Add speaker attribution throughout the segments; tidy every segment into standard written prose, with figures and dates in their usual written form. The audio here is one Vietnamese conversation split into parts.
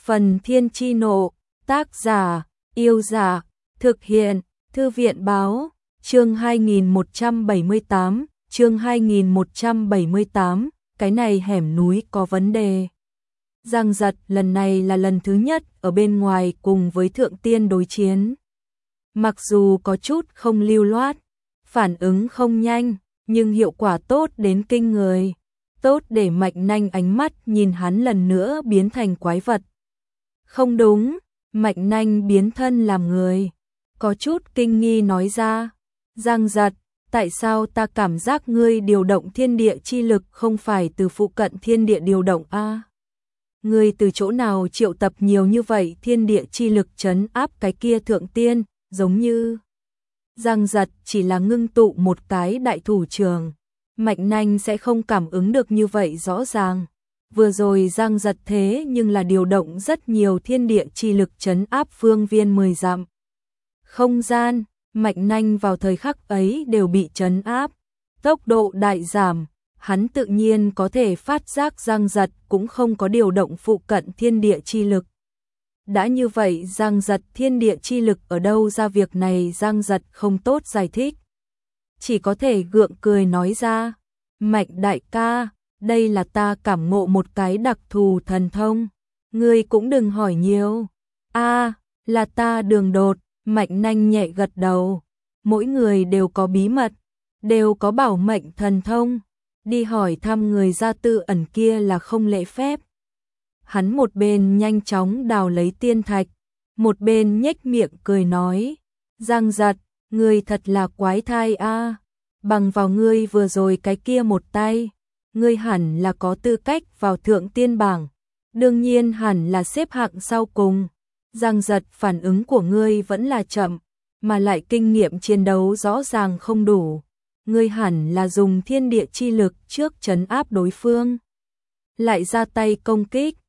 Speaker 1: Phần Thiên Chi Nộ, tác giả, Yêu Giả, thực hiện, Thư viện Báo, chương 2178, cái này hẻm núi có vấn đề. Giang Giật lần này là lần thứ nhất ở bên ngoài cùng với Thượng Tiên đối chiến. Mặc dù có chút không lưu loát, phản ứng không nhanh, nhưng hiệu quả tốt đến kinh người. Tốt để Mạch Nanh ánh mắt nhìn hắn lần nữa biến thành quái vật. Không đúng, Mạch Nanh biến thân làm người. Có chút kinh nghi nói ra. Giang Giật, tại sao ta cảm giác ngươi điều động thiên địa chi lực không phải từ phụ cận thiên địa điều động a? Ngươi từ chỗ nào triệu tập nhiều như vậy thiên địa chi lực trấn áp cái kia Thượng Tiên, giống như... Giang Giật chỉ là ngưng tụ một cái đại thủ trường. Mạch Nanh sẽ không cảm ứng được như vậy rõ ràng. Vừa rồi Giang Giật thế nhưng là điều động rất nhiều thiên địa chi lực trấn áp phương viên 10 dặm. Không gian, Mạch Nanh vào thời khắc ấy đều bị trấn áp. Tốc độ đại giảm, hắn tự nhiên có thể phát giác Giang Giật cũng không có điều động phụ cận thiên địa chi lực. Đã như vậy Giang Giật thiên địa chi lực ở đâu ra, việc này Giang Giật không tốt giải thích. Chỉ có thể gượng cười nói ra, Mạch đại ca, đây là ta cảm ngộ một cái đặc thù thần thông. Ngươi cũng đừng hỏi nhiều. Là ta đường đột, Mạch Nanh nhẹ gật đầu. Mỗi người đều có bí mật, đều có bảo mệnh thần thông. Đi hỏi thăm người gia tư ẩn kia là không lễ phép. Hắn một bên nhanh chóng đào lấy tiên thạch, một bên nhếch miệng cười nói, Giang Giật, ngươi thật là quái thai a. Bằng vào ngươi vừa rồi cái kia một tay, ngươi hẳn là có tư cách vào Thượng Tiên bảng, đương nhiên hẳn là xếp hạng sau cùng. Giang Giật, phản ứng của ngươi vẫn là chậm, mà lại kinh nghiệm chiến đấu rõ ràng không đủ. Ngươi hẳn là dùng thiên địa chi lực trước trấn áp đối phương, lại ra tay công kích.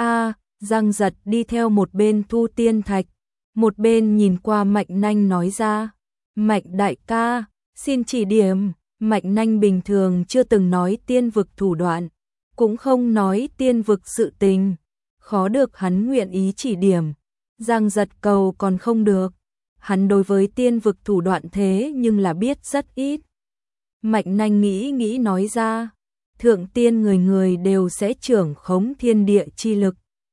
Speaker 1: Giang Giật đi theo một bên thu tiên thạch, một bên nhìn qua Mạch Nanh nói ra, Mạch đại ca, xin chỉ điểm. Mạch Nanh bình thường chưa từng nói tiên vực thủ đoạn, cũng không nói tiên vực sự tình, khó được hắn nguyện ý chỉ điểm. Giang Giật cầu còn không được, hắn đối với tiên vực thủ đoạn thế nhưng là biết rất ít. Mạch Nanh nghĩ nói ra, Thượng Tiên người người đều sẽ trưởng khống thiên địa chi lực.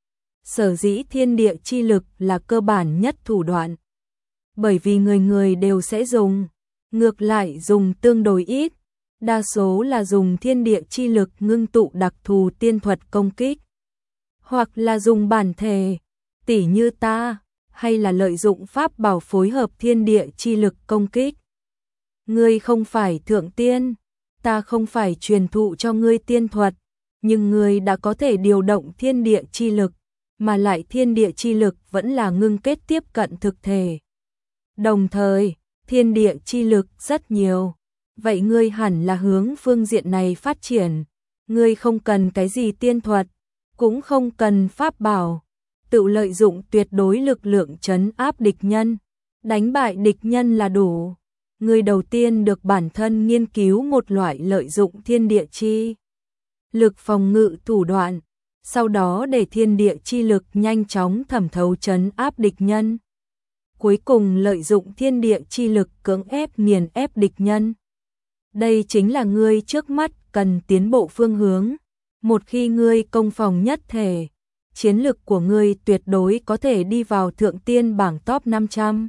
Speaker 1: Sở dĩ thiên địa chi lực là cơ bản nhất thủ đoạn, bởi vì người người đều sẽ dùng, ngược lại dùng tương đối ít, đa số là dùng thiên địa chi lực ngưng tụ đặc thù tiên thuật công kích, hoặc là dùng bản thể, tỉ như ta, hay là lợi dụng pháp bảo phối hợp thiên địa chi lực công kích. Ngươi không phải Thượng Tiên, ta không phải truyền thụ cho ngươi tiên thuật, nhưng ngươi đã có thể điều động thiên địa chi lực, mà lại thiên địa chi lực vẫn là ngưng kết tiếp cận thực thể. Đồng thời, thiên địa chi lực rất nhiều, vậy ngươi hẳn là hướng phương diện này phát triển. Ngươi không cần cái gì tiên thuật, cũng không cần pháp bảo, tự lợi dụng tuyệt đối lực lượng trấn áp địch nhân, đánh bại địch nhân là đủ. Ngươi đầu tiên được bản thân nghiên cứu một loại lợi dụng thiên địa chi lực phòng ngự thủ đoạn, sau đó để thiên địa chi lực nhanh chóng thẩm thấu trấn áp địch nhân. Cuối cùng lợi dụng thiên địa chi lực cưỡng ép nghiền ép địch nhân. Đây chính là ngươi trước mắt cần tiến bộ phương hướng. Một khi ngươi công phòng nhất thể, chiến lực của ngươi tuyệt đối có thể đi vào Thượng Tiên bảng top 500.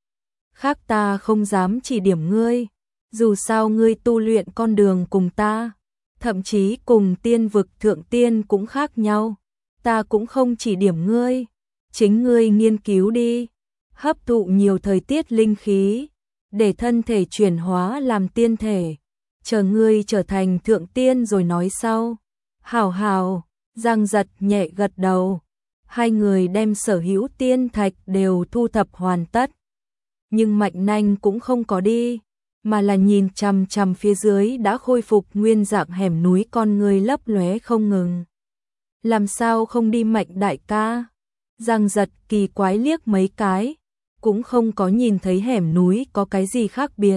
Speaker 1: Khác ta không dám chỉ điểm ngươi, dù sao ngươi tu luyện con đường cùng ta, thậm chí cùng tiên vực Thượng Tiên cũng khác nhau. Ta cũng không chỉ điểm ngươi, chính ngươi nghiên cứu đi, hấp thụ nhiều thời tiết linh khí, để thân thể chuyển hóa làm tiên thể, chờ ngươi trở thành Thượng Tiên rồi nói sau. Hảo, Giang Giật nhẹ gật đầu. Hai người đem sở hữu tiên thạch đều thu thập hoàn tất. Nhưng Mạch Nanh cũng không có đi, mà là nhìn chằm chằm phía dưới đã khôi phục nguyên dạng hẻm núi, con người lấp lóe không ngừng. Làm sao không đi Mạch đại ca? Giang Giật kỳ quái liếc mấy cái, cũng không có nhìn thấy hẻm núi có cái gì khác biệt.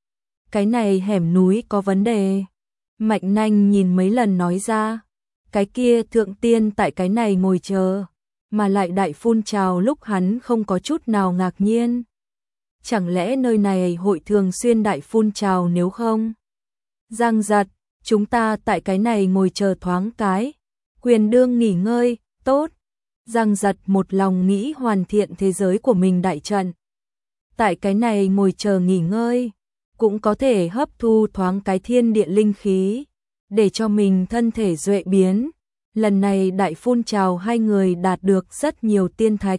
Speaker 1: Cái này hẻm núi có vấn đề. Mạch Nanh nhìn mấy lần nói ra, cái kia Thượng Tiên tại cái này ngồi chờ. mà lại đại phun trào lúc hắn không có chút nào ngạc nhiên. Chẳng lẽ nơi này hội thường xuyên đại phun trào nếu không? Giang giật, chúng ta tại cái này ngồi chờ thoáng cái. Quyền đương nghỉ ngơi, tốt. Giang giật một lòng nghĩ hoàn thiện thế giới của mình đại trận. Tại cái này ngồi chờ nghỉ ngơi, cũng có thể hấp thu thoáng cái thiên địa linh khí, để cho mình thân thể duệ biến. Lần này đại phun trào hai người đạt được rất nhiều tiên thạch.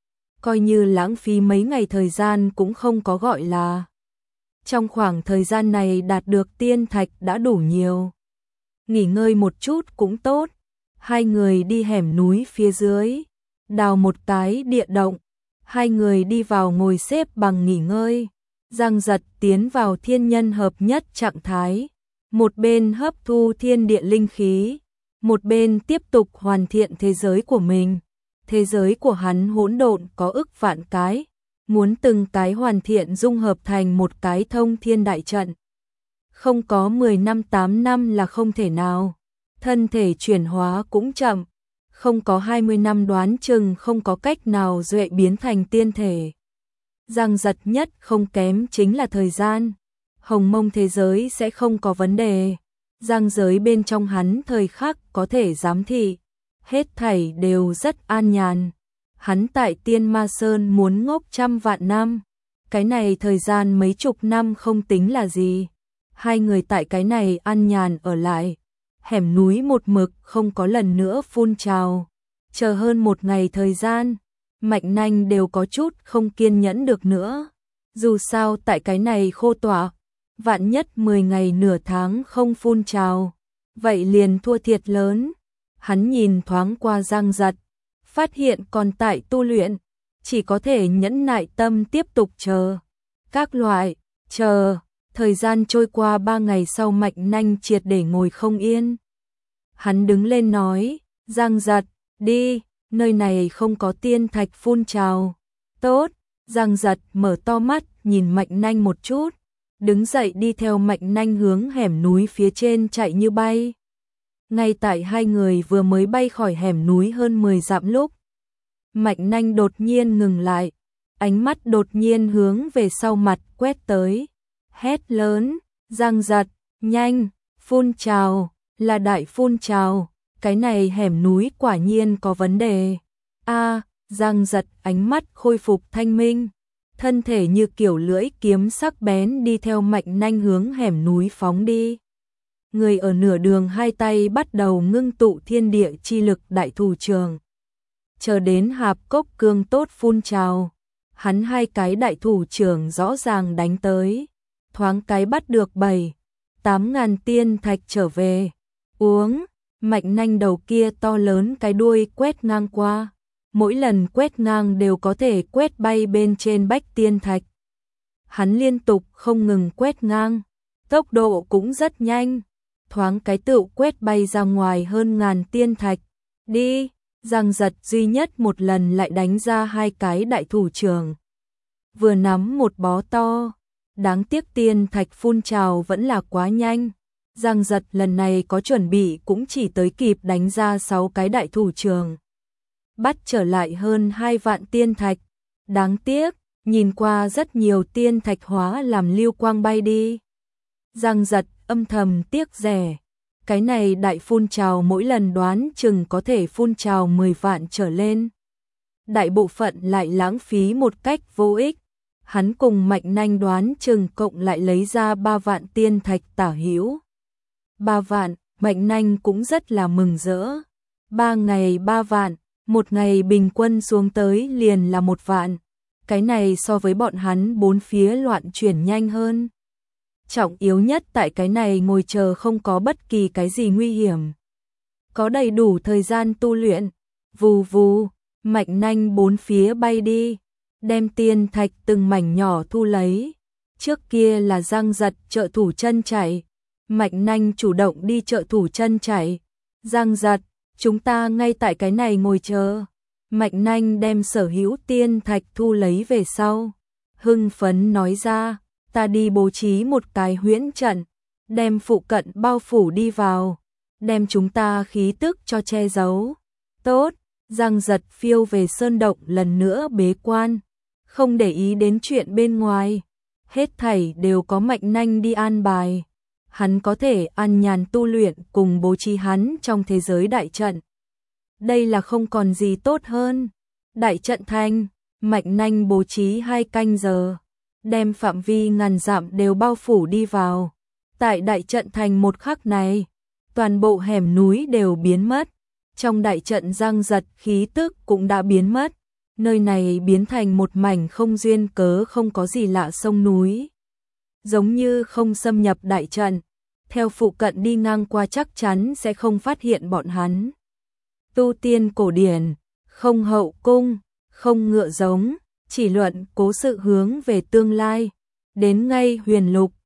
Speaker 1: Coi như lãng phí mấy ngày thời gian cũng không có gọi là. Trong khoảng thời gian này đạt được tiên thạch đã đủ nhiều. Nghỉ ngơi một chút cũng tốt. Hai người đi hẻm núi phía dưới, đào một cái địa động. Hai người đi vào ngồi xếp bằng nghỉ ngơi. Giang giật tiến vào thiên nhân hợp nhất trạng thái. Một bên hấp thu thiên địa linh khí, một bên tiếp tục hoàn thiện thế giới của mình. Thế giới của hắn hỗn độn có ức vạn cái, muốn từng cái hoàn thiện dung hợp thành một cái thông thiên đại trận. Không có 10 năm 8 năm là không thể nào. Thân thể chuyển hóa cũng chậm, không có 20 năm đoán chừng không có cách nào duệ biến thành tiên thể. Giang giật nhất không kém chính là thời gian. Hồng mông thế giới sẽ không có vấn đề. Giang giới bên trong hắn thời khắc có thể giám thị. Hết thảy đều rất an nhàn. Hắn tại Tiên Ma Sơn muốn ngốc 100 vạn năm. Cái này thời gian mấy chục năm không tính là gì. Hai người tại cái này an nhàn ở lại. Hẻm núi một mực không có lần nữa phun trào. Chờ hơn một ngày thời gian, Mạnh Nanh đều có chút không kiên nhẫn được nữa. Dù sao tại cái này khô tỏa, vạn nhất 10 ngày nửa tháng không phun trào, vậy liền thua thiệt lớn. Hắn nhìn thoáng qua Giang giật, phát hiện còn tại tu luyện, chỉ có thể nhẫn nại tâm tiếp tục chờ. Các loại, chờ, thời gian trôi qua 3 ngày sau Mạnh Nanh triệt để ngồi không yên. Hắn đứng lên nói, Giang giật, đi, nơi này không có tiên thạch phun trào. Tốt, Giang giật mở to mắt nhìn Mạnh Nanh một chút, đứng dậy đi theo Mạnh Nanh hướng hẻm núi phía trên chạy như bay. Ngay tại hai người vừa mới bay khỏi hẻm núi hơn 10 dặm lúc, Mạnh Nanh đột nhiên ngừng lại, ánh mắt đột nhiên hướng về sau mặt quét tới, hét lớn, Giang giật, nhanh, phun trào, là đại phun trào, cái này hẻm núi quả nhiên có vấn đề. Giang giật ánh mắt khôi phục thanh minh, thân thể như kiểu lưỡi kiếm sắc bén đi theo Mạnh Nanh hướng hẻm núi phóng đi. Người ở nửa đường hai tay bắt đầu ngưng tụ thiên địa chi lực đại thủ trường. Chờ đến hạp cốc cương tốt phun trào, hắn hai cái đại thủ trưởng rõ ràng đánh tới, thoáng cái bắt được 7-8 ngàn tiên thạch trở về. Uống, Mạnh Nanh đầu kia to lớn cái đuôi quét ngang qua, mỗi lần quét ngang đều có thể quét bay bên trên bách tiên thạch. Hắn liên tục không ngừng quét ngang, tốc độ cũng rất nhanh, thoáng cái tựu quét bay ra ngoài hơn ngàn tiên thạch. Đi, Giang giật duy nhất một lần lại đánh ra hai cái đại thủ trưởng, vừa nắm một bó to, đáng tiếc tiên thạch phun trào vẫn là quá nhanh. Giang giật lần này có chuẩn bị cũng chỉ tới kịp đánh ra 6 cái đại thủ trưởng, bắt trở lại hơn 2 vạn tiên thạch. Đáng tiếc, nhìn qua rất nhiều tiên thạch hóa làm lưu quang bay đi. Giang giật âm thầm tiếc rẻ, cái này đại phun trào mỗi lần đoán chừng có thể phun trào 10 vạn trở lên. Đại bộ phận lại lãng phí một cách vô ích. Hắn cùng Mạnh Nanh đoán chừng cộng lại lấy ra 3 vạn tiên thạch tả hữu. 3 vạn, Mạnh Nanh cũng rất là mừng rỡ. 3 ngày 3 vạn, một ngày bình quân xuống tới liền là 1 vạn. Cái này so với bọn hắn bốn phía loạn chuyển nhanh hơn. Trọng yếu nhất tại cái này ngồi chờ không có bất kỳ cái gì nguy hiểm. Có đầy đủ thời gian tu luyện. Vù vù, Mạnh Nanh bốn phía bay đi, đem tiên thạch từng mảnh nhỏ thu lấy. Trước kia là Giang giật trợ thủ chân chạy, Mạnh Nanh chủ động đi trợ thủ chân chạy. Giang giật, chúng ta ngay tại cái này ngồi chờ. Mạnh Nanh đem sở hữu tiên thạch thu lấy về sau, hưng phấn nói ra, ta đi bố trí một cái huyễn trận, đem phụ cận bao phủ đi vào, đem chúng ta khí tức cho che giấu. Tốt, Giang Giật phiêu về sơn động lần nữa bế quan, không để ý đến chuyện bên ngoài, hết thảy đều có Mạnh Nanh đi an bài. Hắn có thể an nhàn tu luyện cùng bố trí hắn trong thế giới đại trận. Đây là không còn gì tốt hơn. Đại trận thành, Mạnh Nanh bố trí 2 canh giờ, đem phạm vi ngàn dặm đều bao phủ đi vào. Tại đại trận thành một khắc này, toàn bộ hẻm núi đều biến mất. Trong đại trận Giang Giật khí tức cũng đã biến mất. Nơi này biến thành một mảnh không duyên cớ không có gì lạ sông núi. Giống như không xâm nhập đại trận, theo phụ cận đi ngang qua chắc chắn sẽ không phát hiện bọn hắn. Tu tiên cổ điển, không hậu cung, không ngựa giống, chỉ luận cố sự hướng về tương lai. Đến ngay huyền lục,